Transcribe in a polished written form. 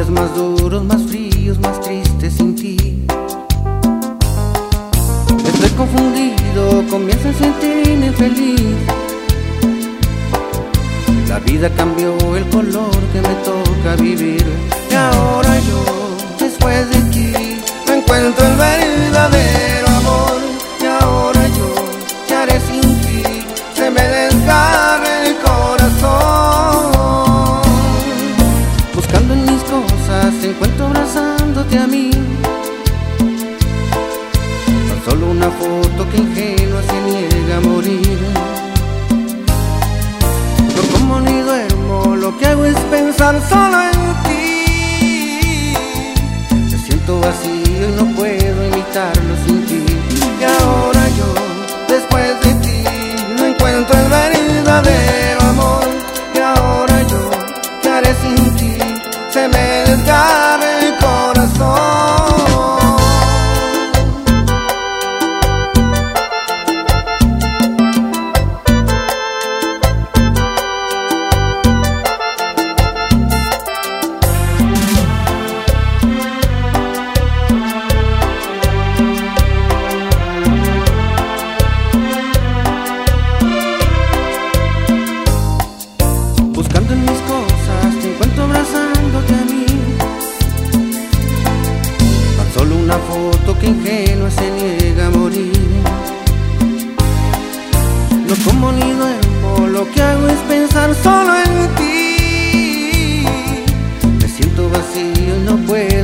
días más duros, más fríos, más tristes sin ti. Estoy confundido, comienzo a sentirme feliz. La vida cambió el color que me toca vivir. Y ahora yo, después de ti, no encuentro el verdadero amor. Y ahora yo, ¿qué haré sin ti? Se me desgarra el corazón. Buscando en mis cosas, encuentro abrazándote a mí. Tan solo una foto que ingenua se niega a morir. No como ni duermo, lo que hago es pensar solo en ti. Me siento vacío y no puedo imitarlo sin ti. Y ahora yo, después de ti, no encuentro el verdadero amor. Y ahora yo, ¿qué haré sin ti? Se me desgarra el corazón. Buscando en mis cosas, te encuentro abrazándote a mí. Tan solo una foto que ingenua se niega a morir. No como ni duermo, lo que hago es pensar solo en ti. Me siento vacío y no puedo